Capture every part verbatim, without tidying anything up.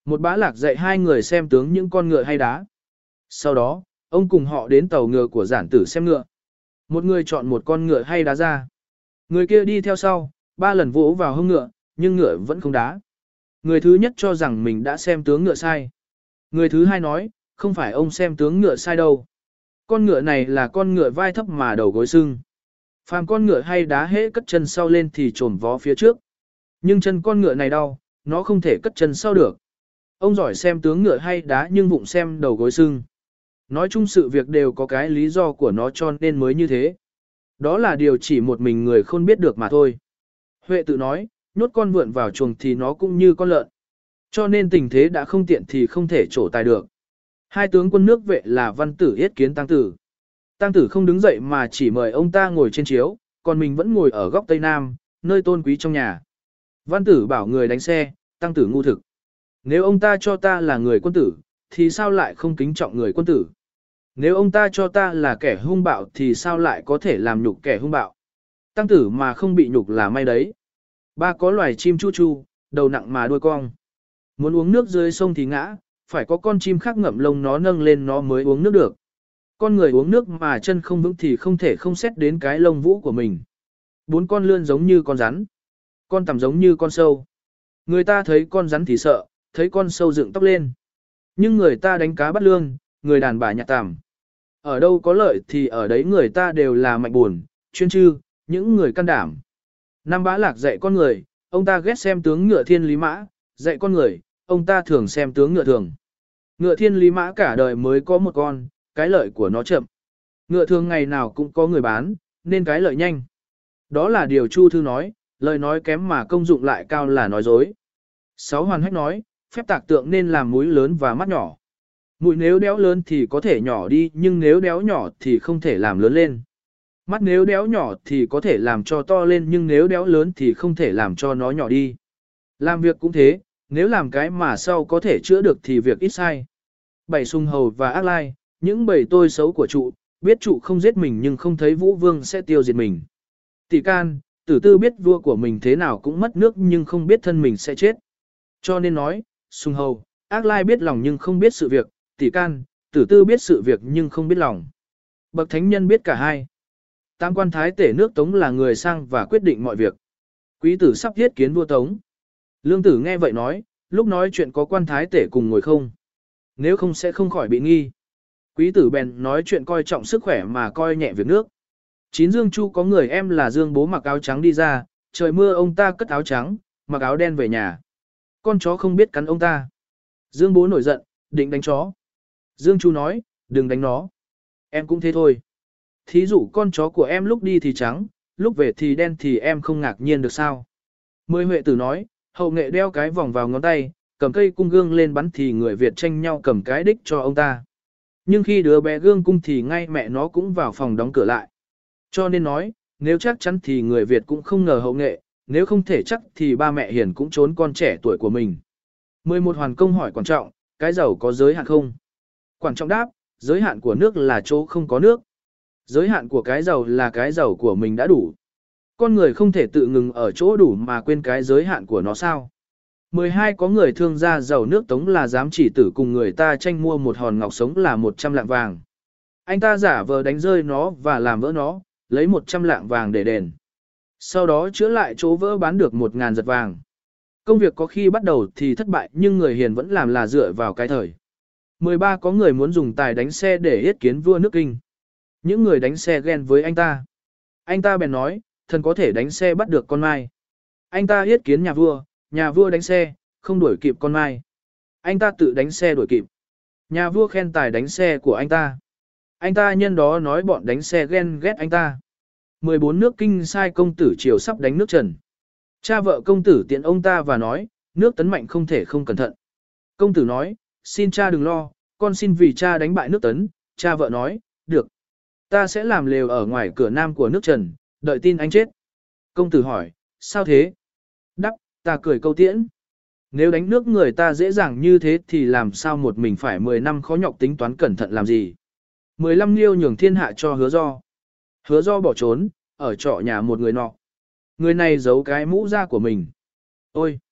Một bá lạc dạy hai người xem tướng những con ngựa hay đá. Sau đó, ông cùng họ đến tàu ngựa của giản tử xem ngựa. Một người chọn một con ngựa hay đá ra. Người kia đi theo sau, ba lần vỗ vào hông ngựa, nhưng ngựa vẫn không đá. Người thứ nhất cho rằng mình đã xem tướng ngựa sai. Người thứ hai nói, không phải ông xem tướng ngựa sai đâu. Con ngựa này là con ngựa vai thấp mà đầu gối sưng. Phàm con ngựa hay đá hễ cất chân sau lên thì trồm vó phía trước. Nhưng chân con ngựa này đau, nó không thể cất chân sau được. Ông giỏi xem tướng ngựa hay đá nhưng vụng xem đầu gối sưng. Nói chung sự việc đều có cái lý do của nó cho nên mới như thế. Đó là điều chỉ một mình người khôn biết được mà thôi. Huệ tự nói, nhốt con vượn vào chuồng thì nó cũng như con lợn. Cho nên tình thế đã không tiện thì không thể trổ tài được. Hai tướng quân nước vệ là Văn Tử yết kiến Tăng Tử. Tăng Tử không đứng dậy mà chỉ mời ông ta ngồi trên chiếu, còn mình vẫn ngồi ở góc Tây Nam, nơi tôn quý trong nhà. Văn Tử bảo người đánh xe, Tăng Tử ngu thực. Nếu ông ta cho ta là người quân tử, thì sao lại không kính trọng người quân tử? Nếu ông ta cho ta là kẻ hung bạo thì sao lại có thể làm nhục kẻ hung bạo? Tăng Tử mà không bị nhục là may đấy. Ba có loài chim chu chu, đầu nặng mà đuôi cong. Muốn uống nước dưới sông thì ngã, phải có con chim khác ngậm lông nó nâng lên nó mới uống nước được. Con người uống nước mà chân không vững thì không thể không xét đến cái lông vũ của mình. Bốn con lươn giống như con rắn. Con tằm giống như con sâu. Người ta thấy con rắn thì sợ, thấy con sâu dựng tóc lên. Nhưng người ta đánh cá bắt lương, người đàn bà nhặt tằm. Ở đâu có lợi thì ở đấy người ta đều là mạnh buồn, chuyên chư, những người can đảm. Năm Bá Lạc dạy con người, ông ta ghét xem tướng ngựa thiên lý mã, dạy con người, ông ta thường xem tướng ngựa thường. Ngựa thiên lý mã cả đời mới có một con, cái lợi của nó chậm. Ngựa thường ngày nào cũng có người bán, nên cái lợi nhanh. Đó là điều Chu Thư nói, lời nói kém mà công dụng lại cao là nói dối. Sáu Hoàn Hách nói, phép tạc tượng nên làm mũi lớn và mắt nhỏ. Mũi nếu đéo lớn thì có thể nhỏ đi, nhưng nếu đéo nhỏ thì không thể làm lớn lên. Mắt nếu đéo nhỏ thì có thể làm cho to lên, nhưng nếu đéo lớn thì không thể làm cho nó nhỏ đi. Làm việc cũng thế, nếu làm cái mà sau có thể chữa được thì việc ít sai. Bảy Sùng Hầu và Ác Lai, những bầy tôi xấu của trụ, biết trụ không giết mình nhưng không thấy Vũ Vương sẽ tiêu diệt mình. Tỷ Can, Tử Tư biết vua của mình thế nào cũng mất nước nhưng không biết thân mình sẽ chết. Cho nên nói, Sùng Hầu, Ác Lai biết lòng nhưng không biết sự việc, Tỷ Can, Tử Tư biết sự việc nhưng không biết lòng. Bậc thánh nhân biết cả hai. Tam quan thái tể nước Tống là người sang và quyết định mọi việc. Quý tử sắp thiết kiến vua Tống. Lương Tử nghe vậy nói, lúc nói chuyện có quan thái tể cùng ngồi không? Nếu không sẽ không khỏi bị nghi. Quý tử bèn nói chuyện coi trọng sức khỏe mà coi nhẹ việc nước. Chín Dương Chu có người em là Dương Bố mặc áo trắng đi ra, trời mưa ông ta cất áo trắng, mặc áo đen về nhà. Con chó không biết cắn ông ta. Dương Bố nổi giận, định đánh chó. Dương Chu nói, đừng đánh nó. Em cũng thế thôi. Thí dụ con chó của em lúc đi thì trắng, lúc về thì đen thì em không ngạc nhiên được sao. Mười Huệ Tử nói, hậu nghệ đeo cái vòng vào ngón tay, cầm cây cung gương lên bắn thì người Việt tranh nhau cầm cái đích cho ông ta. Nhưng khi đứa bé gương cung thì ngay mẹ nó cũng vào phòng đóng cửa lại. Cho nên nói, nếu chắc chắn thì người Việt cũng không ngờ hậu nghệ, nếu không thể chắc thì ba mẹ hiền cũng trốn con trẻ tuổi của mình. Mười một Hoàn Công hỏi Quản Trọng, cái giàu có giới hạn không? Quản Trọng đáp, giới hạn của nước là chỗ không có nước. Giới hạn của cái giàu là cái giàu của mình đã đủ. Con người không thể tự ngừng ở chỗ đủ mà quên cái giới hạn của nó sao? mười hai Có người thương gia giàu nước Tống là dám chỉ tử cùng người ta tranh mua một hòn ngọc sống là một trăm lạng vàng. Anh ta giả vờ đánh rơi nó và làm vỡ nó, lấy một trăm lạng vàng để đền. Sau đó chữa lại chỗ vỡ bán được một ngàn giật vàng. Công việc có khi bắt đầu thì thất bại nhưng người hiền vẫn làm là dựa vào cái thời. mười ba Có người muốn dùng tài đánh xe để yết kiến vua nước Kinh. Những người đánh xe ghen với anh ta. Anh ta bèn nói, thần có thể đánh xe bắt được con mai. Anh ta yết kiến nhà vua, nhà vua đánh xe, không đuổi kịp con mai. Anh ta tự đánh xe đuổi kịp. Nhà vua khen tài đánh xe của anh ta. Anh ta nhân đó nói bọn đánh xe ghen ghét anh ta. mười bốn Nước Kinh sai công tử Triều sắp đánh nước Trần. Cha vợ công tử tiện ông ta và nói, nước Tấn mạnh không thể không cẩn thận. Công tử nói, xin cha đừng lo, con xin vì cha đánh bại nước Tấn. Cha vợ nói, được. Ta sẽ làm lều ở ngoài cửa nam của nước Trần, đợi tin anh chết. Công tử hỏi, sao thế? Đắp, ta cười câu tiễn. Nếu đánh nước người ta dễ dàng như thế thì làm sao một mình phải mười năm khó nhọc tính toán cẩn thận làm gì? mười lăm Liêu nhường thiên hạ cho Hứa Do. Hứa Do bỏ trốn, ở trọ nhà một người nọ. Người này giấu cái mũ da của mình. Ôi!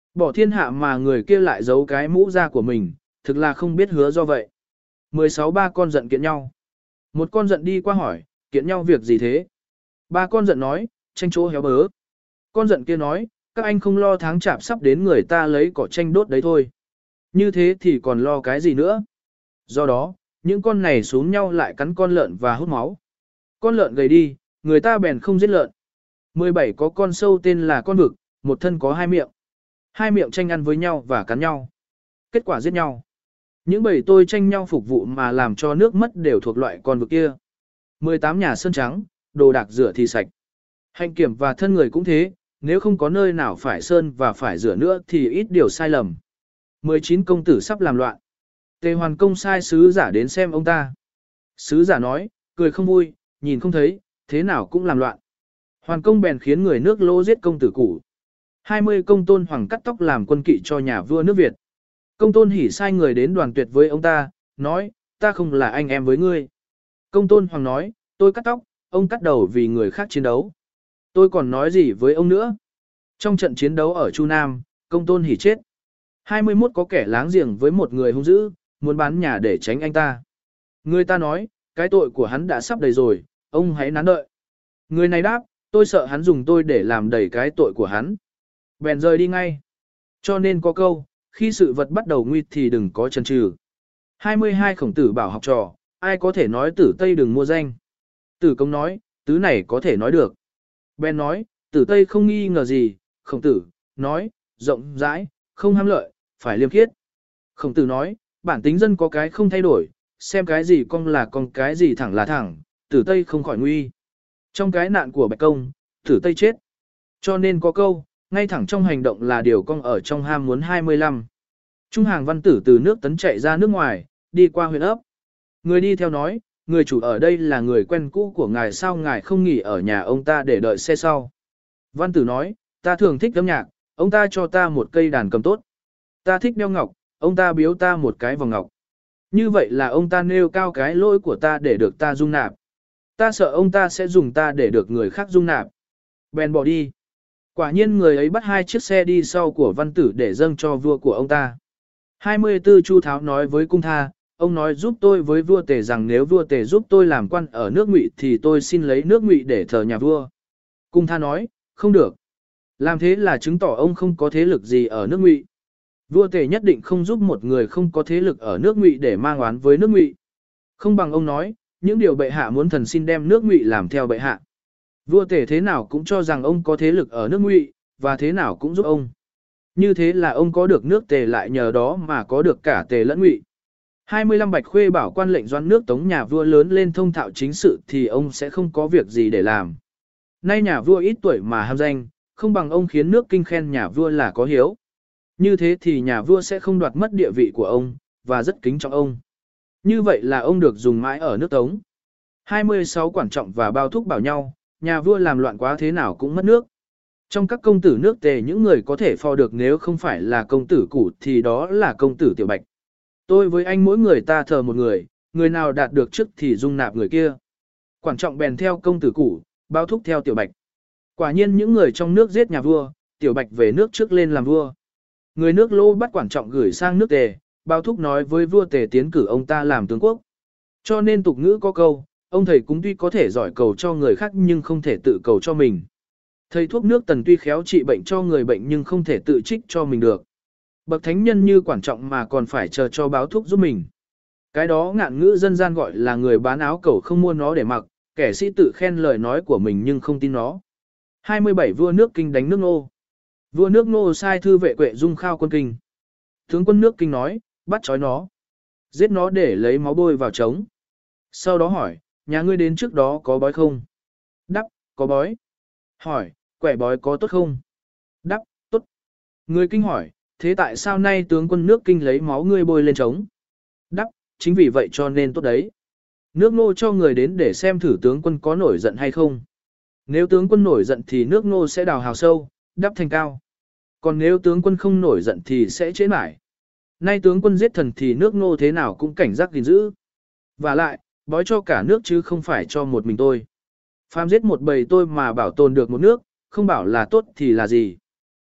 Bỏ thiên hạ mà người kia lại giấu cái mũ ra của mình, thực là không biết hứa do vậy. mười sáu ba con giận kiện nhau. Một con giận đi qua hỏi, kiện nhau việc gì thế? Ba con giận nói, tranh chỗ héo bớ. Con giận kia nói, các anh không lo tháng chạp sắp đến người ta lấy cỏ tranh đốt đấy thôi. Như thế thì còn lo cái gì nữa? Do đó, những con này xuống nhau lại cắn con lợn và hút máu. Con lợn gầy đi, người ta bèn không giết lợn. mười bảy có con sâu tên là con vực, một thân có hai miệng. Hai miệng tranh ăn với nhau và cắn nhau. Kết quả giết nhau. Những bầy tôi tranh nhau phục vụ mà làm cho nước mất đều thuộc loại con vực kia. mười tám nhà sơn trắng, đồ đạc rửa thì sạch. Hạnh kiểm và thân người cũng thế, nếu không có nơi nào phải sơn và phải rửa nữa thì ít điều sai lầm. mười chín công tử sắp làm loạn. Tề Hoàn Công sai sứ giả đến xem ông ta. Sứ giả nói, cười không vui, nhìn không thấy, thế nào cũng làm loạn. Hoàn Công bèn khiến người nước Lô giết công tử cũ. hai mươi công tôn hoàng cắt tóc làm quân kỵ cho nhà vua nước Việt. Công tôn hỉ sai người đến đoàn tuyệt với ông ta, nói, ta không là anh em với ngươi. Công tôn hoàng nói, tôi cắt tóc, ông cắt đầu vì người khác chiến đấu. Tôi còn nói gì với ông nữa? Trong trận chiến đấu ở Chu Nam, công tôn hỉ chết. hai mươi mốt có kẻ láng giềng với một người hung dữ, muốn bán nhà để tránh anh ta. Người ta nói, cái tội của hắn đã sắp đầy rồi, ông hãy nán đợi. Người này đáp, tôi sợ hắn dùng tôi để làm đầy cái tội của hắn. Bèn rời đi ngay. Cho nên có câu, khi sự vật bắt đầu nguy thì đừng có chần chừ. hai mươi hai Khổng Tử bảo học trò, ai có thể nói Tử Tây đừng mua danh. Tử Công nói, tứ này có thể nói được. Bèn nói, Tử Tây không nghi ngờ gì. Khổng Tử nói, rộng rãi, không ham lợi, phải liêm khiết. Khổng Tử nói, bản tính dân có cái không thay đổi, xem cái gì cong là cong, cái gì thẳng là thẳng, Tử Tây không khỏi nguy. Trong cái nạn của Bạch Công, Tử Tây chết. Cho nên có câu, ngay thẳng trong hành động là điều cong ở trong ham muốn hai mươi lăm. Trung hàng Văn Tử từ nước Tấn chạy ra nước ngoài, đi qua huyện ấp. Người đi theo nói, người chủ ở đây là người quen cũ của ngài, sao ngài không nghỉ ở nhà ông ta để đợi xe sau. Văn Tử nói, ta thường thích âm nhạc, ông ta cho ta một cây đàn cầm tốt. Ta thích đeo ngọc, ông ta biếu ta một cái vòng ngọc. Như vậy là ông ta nêu cao cái lỗi của ta để được ta dung nạp. Ta sợ ông ta sẽ dùng ta để được người khác dung nạp. Bèn bỏ đi. Quả nhiên người ấy bắt hai chiếc xe đi sau của Văn Tử để dâng cho vua của ông ta. hai mươi tư Chu Tháo nói với Cung Tha, ông nói giúp tôi với vua Tề rằng nếu vua Tề giúp tôi làm quan ở nước Ngụy thì tôi xin lấy nước Ngụy để thờ nhà vua. Cung Tha nói, không được. Làm thế là chứng tỏ ông không có thế lực gì ở nước Ngụy. Vua Tề nhất định không giúp một người không có thế lực ở nước Ngụy để mang oán với nước Ngụy. Không bằng ông nói, những điều bệ hạ muốn thần xin đem nước Ngụy làm theo bệ hạ. Vua Tề thế nào cũng cho rằng ông có thế lực ở nước Ngụy, và thế nào cũng giúp ông. Như thế là ông có được nước Tề lại nhờ đó mà có được cả Tề lẫn Ngụy. hai mươi lăm Bạch Khuê bảo quan lệnh doãn nước Tống nhà vua lớn lên thông thạo chính sự thì ông sẽ không có việc gì để làm. Nay nhà vua ít tuổi mà ham danh, không bằng ông khiến nước Kinh khen nhà vua là có hiếu. Như thế thì nhà vua sẽ không đoạt mất địa vị của ông, và rất kính trọng ông. Như vậy là ông được dùng mãi ở nước Tống. hai mươi sáu Quản Trọng và Bao Thúc bảo nhau, nhà vua làm loạn quá thế nào cũng mất nước. Trong các công tử nước Tề những người có thể phò được nếu không phải là công tử Cũ thì đó là công tử Tiểu Bạch. Tôi với anh mỗi người ta thờ một người, người nào đạt được trước thì dung nạp người kia. Quản Trọng bèn theo công tử Cũ, Bao Thúc theo Tiểu Bạch. Quả nhiên những người trong nước giết nhà vua, Tiểu Bạch về nước trước lên làm vua. Người nước Lô bắt Quản Trọng gửi sang nước Tề, Bao Thúc nói với vua Tề tiến cử ông ta làm tướng quốc. Cho nên tục ngữ có câu, ông thầy cúng tuy có thể giỏi cầu cho người khác nhưng không thể tự cầu cho mình. Thầy thuốc nước Tần tuy khéo trị bệnh cho người bệnh nhưng không thể tự trích cho mình được. Bậc thánh nhân như Quản Trọng mà còn phải chờ cho Báo Thúc giúp mình. Cái đó ngạn ngữ dân gian gọi là người bán áo cẩu không mua nó để mặc, kẻ sĩ tự khen lời nói của mình nhưng không tin nó. hai mươi bảy Vua nước Kinh đánh nước Ngô. Vua nước Ngô sai thư vệ Quệ Dung khao quân Kinh. Tướng quân nước Kinh nói, bắt trói nó, giết nó để lấy máu bôi vào trống. Sau đó hỏi, nhà ngươi đến trước đó có bói không? Đáp, có bói. Hỏi, quẻ bói có tốt không? Đáp, tốt. Người Kinh hỏi, thế tại sao nay tướng quân nước Kinh lấy máu ngươi bôi lên trống? Đáp, chính vì vậy cho nên tốt đấy. Nước Ngô cho người đến để xem thử tướng quân có nổi giận hay không. Nếu tướng quân nổi giận thì nước Ngô sẽ đào hào sâu, đắp thành cao. Còn nếu tướng quân không nổi giận thì sẽ chế mãi. Nay tướng quân giết thần thì nước Ngô thế nào cũng cảnh giác gìn giữ. Và lại, bói cho cả nước chứ không phải cho một mình tôi. Phàm giết một bầy tôi mà bảo tồn được một nước, không bảo là tốt thì là gì.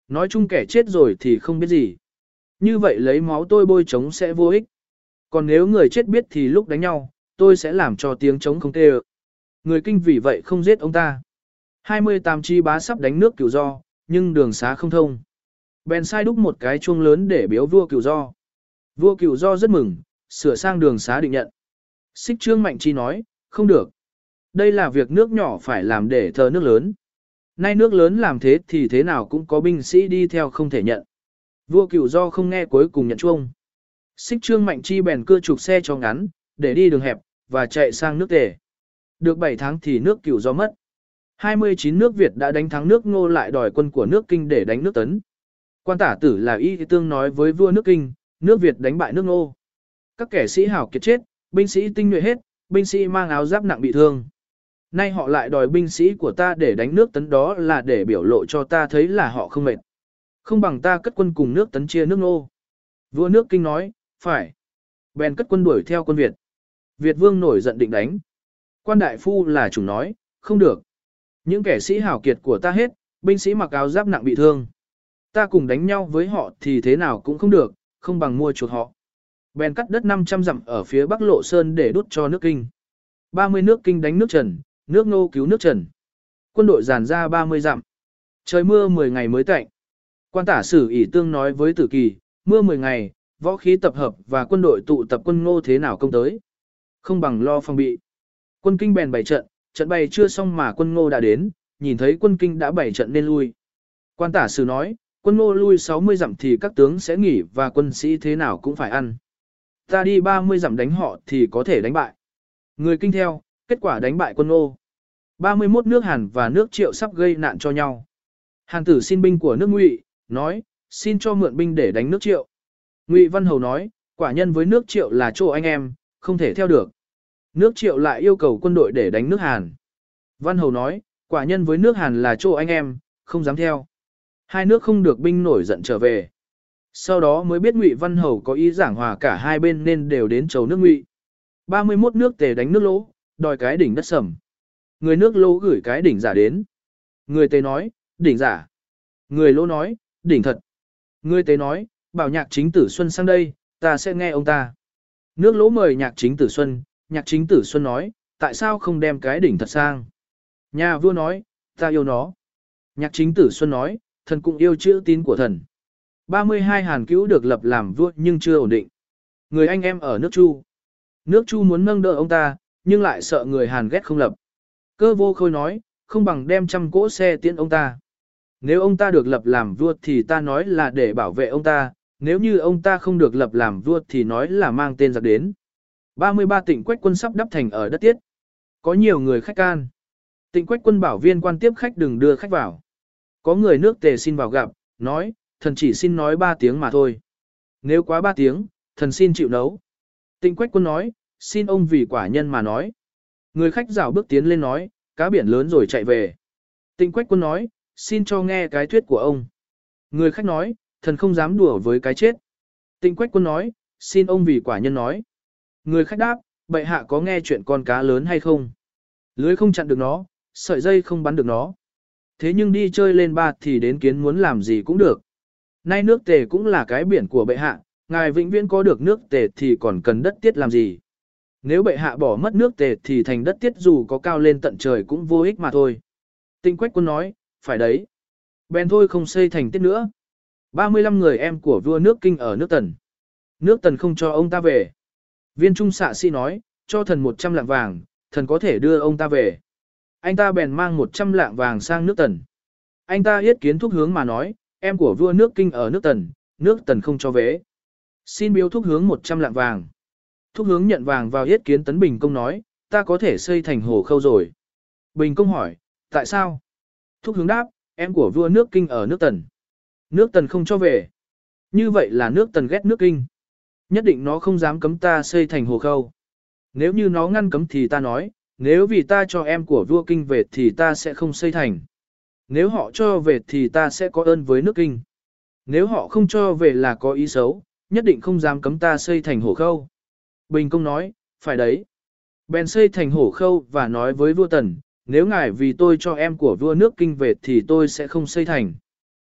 nói chung kẻ chết rồi thì không biết gì. Như vậy lấy máu tôi bôi trống sẽ vô ích. Còn nếu người chết biết thì lúc đánh nhau, tôi sẽ làm cho tiếng trống không tê ợ. Người kinh vì vậy không giết ông ta. hai mươi tám chi bá sắp đánh nước Cửu Do, nhưng đường xá không thông. Bèn sai đúc một cái chuông lớn để biếu vua Cửu Do. Vua Cửu Do rất mừng, sửa sang đường xá định nhận. Xích Trương Mạnh Chi nói, không được. Đây là việc nước nhỏ phải làm để thờ nước lớn. Nay nước lớn làm thế thì thế nào cũng có binh sĩ đi theo không thể nhận. Vua Cửu Do không nghe cuối cùng nhận chuông. Xích Trương Mạnh Chi bèn cưa trục xe cho ngắn, để đi đường hẹp, và chạy sang nước Tề. Được bảy tháng thì nước Cửu Do mất. hai mươi chín nước Việt đã đánh thắng nước Ngô lại đòi quân của nước Kinh để đánh nước Tấn. Quan Tả Tử là Y Tương nói với vua nước Kinh, nước Việt đánh bại nước Ngô. Các kẻ sĩ hào kiệt chết, binh sĩ tinh nhuệ hết, binh sĩ mang áo giáp nặng bị thương. Nay họ lại đòi binh sĩ của ta để đánh nước Tấn, đó là để biểu lộ cho ta thấy là họ không mệt. Không bằng ta cất quân cùng nước Tấn chia nước Ngô. Vua nước Kinh nói, phải. Bèn cất quân đuổi theo quân Việt. Việt vương nổi giận định đánh. Quan đại phu là chủ nói, không được. Những kẻ sĩ hảo kiệt của ta hết, binh sĩ mặc áo giáp nặng bị thương. Ta cùng đánh nhau với họ thì thế nào cũng không được, không bằng mua chuộc họ. Bèn cắt đất năm trăm dặm ở phía Bắc Lộ Sơn để đút cho nước Kinh. ba mươi nước Kinh đánh nước Trần, nước Ngô cứu nước Trần. Quân đội dàn ra ba mươi dặm. Trời mưa mười ngày mới tạnh. Quan Tả Sử ỷ Tương nói với Tử Kỳ, mưa mười ngày, võ khí tập hợp và quân đội tụ tập quân Ngô thế nào công tới. Không bằng lo phòng bị. Quân Kinh bèn bày trận, trận bày chưa xong mà quân Ngô đã đến, nhìn thấy quân Kinh đã bày trận nên lui. Quan Tả Sử nói, quân Ngô lui sáu mươi dặm thì các tướng sẽ nghỉ và quân sĩ thế nào cũng phải ăn. Ta đi ba mươi dặm đánh họ thì có thể đánh bại. Người Kinh theo, kết quả đánh bại quân Ngô. ba mươi mốt nước Hàn và nước Triệu sắp gây nạn cho nhau. Hàn Tử xin binh của nước Ngụy, nói, xin cho mượn binh để đánh nước Triệu. Ngụy Văn Hầu nói, quả nhân với nước Triệu là chỗ anh em, không thể theo được. Nước Triệu lại yêu cầu quân đội để đánh nước Hàn. Văn Hầu nói, quả nhân với nước Hàn là chỗ anh em, không dám theo. Hai nước không được binh nổi giận trở về. Sau đó mới biết Ngụy Văn Hầu có ý giảng hòa cả hai bên nên đều đến chầu nước Ngụy. ba mươi mốt nước Tề đánh nước Lỗ, đòi cái đỉnh đất Sầm. Người nước Lỗ gửi cái đỉnh giả đến. Người Tề nói, đỉnh giả. Người Lỗ nói, đỉnh thật. Người Tề nói, bảo Nhạc Chính Tử Xuân sang đây, ta sẽ nghe ông ta. Nước Lỗ mời Nhạc Chính Tử Xuân, Nhạc Chính Tử Xuân nói, tại sao không đem cái đỉnh thật sang? Nhà vua nói, ta yêu nó. Nhạc Chính Tử Xuân nói, thần cũng yêu chữ tín của thần. ba mươi hai Hàn Cứu được lập làm vua nhưng chưa ổn định. Người anh em ở nước Chu. Nước Chu muốn nâng đỡ ông ta, nhưng lại sợ người Hàn ghét không lập. Cơ Vô Khôi nói, không bằng đem trăm cỗ xe tiễn ông ta. Nếu ông ta được lập làm vua thì ta nói là để bảo vệ ông ta, nếu như ông ta không được lập làm vua thì nói là mang tên giặc đến. ba mươi ba Tịnh Quách quân sắp đắp thành ở đất Tiết. Có nhiều người khách can. Tịnh Quách quân bảo viên quan tiếp khách đừng đưa khách vào. Có người nước Tề xin vào gặp, nói, thần chỉ xin nói ba tiếng mà thôi. Nếu quá ba tiếng, thần xin chịu nấu. Tịnh Quách quân nói, xin ông vì quả nhân mà nói. Người khách rảo bước tiến lên nói, cá biển lớn rồi chạy về. Tịnh Quách quân nói, xin cho nghe cái thuyết của ông. Người khách nói, thần không dám đùa với cái chết. Tịnh Quách quân nói, xin ông vì quả nhân nói. Người khách đáp, bệ hạ có nghe chuyện con cá lớn hay không? Lưới không chặn được nó, sợi dây không bắn được nó. Thế nhưng đi chơi lên ba thì đến kiến muốn làm gì cũng được. Nay nước Tề cũng là cái biển của bệ hạ, ngài vĩnh viễn có được nước Tề thì còn cần đất Tiết làm gì? Nếu bệ hạ bỏ mất nước Tề thì thành đất Tiết dù có cao lên tận trời cũng vô ích mà thôi. Tịnh Quách quân nói, phải đấy. Bèn thôi không xây thành Tiết nữa. ba mươi lăm người em của vua nước Kinh ở nước Tần. Nước Tần không cho ông ta về. Viên trung xạ sĩ nói, cho thần một trăm lạng vàng, thần có thể đưa ông ta về. Anh ta bèn mang một trăm lạng vàng sang nước Tần. Anh ta yết kiến thúc hướng mà nói, em của vua nước Kinh ở nước Tần, nước Tần không cho về. Xin biếu thúc hướng một trăm lạng vàng. Thúc hướng nhận vàng vào yết kiến Tấn Bình Công nói, ta có thể xây thành Hồ Khâu rồi. Bình Công hỏi, tại sao? Thúc hướng đáp, em của vua nước Kinh ở nước Tần. Nước Tần không cho về. Như vậy là nước Tần ghét nước Kinh. Nhất định nó không dám cấm ta xây thành Hồ Khâu. Nếu như nó ngăn cấm thì ta nói, nếu vì ta cho em của vua Kinh về thì ta sẽ không xây thành. Nếu họ cho về thì ta sẽ có ơn với nước Kinh. Nếu họ không cho về là có ý xấu, nhất định không dám cấm ta xây thành Hổ Khâu. Bình Công nói, phải đấy. Bèn xây thành Hổ Khâu và nói với vua Tần, nếu ngài vì tôi cho em của vua nước Kinh về thì tôi sẽ không xây thành.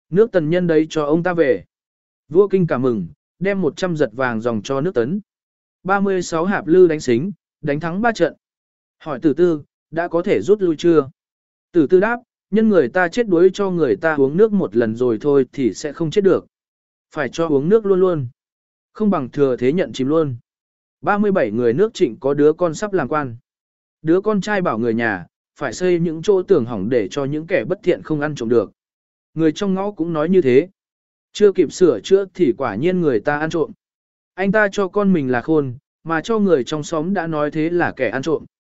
Nước Tần nhân đấy cho ông ta về. Vua kinh cả mừng, đem một trăm giật vàng dòng cho nước Tấn. ba mươi sáu hạp lư đánh xính, đánh thắng ba trận. Hỏi tử tư, đã có thể rút lui chưa? Tử tư đáp, nhân người ta chết đuối cho người ta uống nước một lần rồi thôi thì sẽ không chết được. Phải cho uống nước luôn luôn. Không bằng thừa thế nhận chìm luôn. ba mươi bảy người nước Trịnh có đứa con sắp làm quan. Đứa con trai bảo người nhà, phải xây những chỗ tường hỏng để cho những kẻ bất thiện không ăn trộm được. Người trong ngõ cũng nói như thế. Chưa kịp sửa chữa thì quả nhiên người ta ăn trộm. Anh ta cho con mình là khôn, mà cho người trong xóm đã nói thế là kẻ ăn trộm.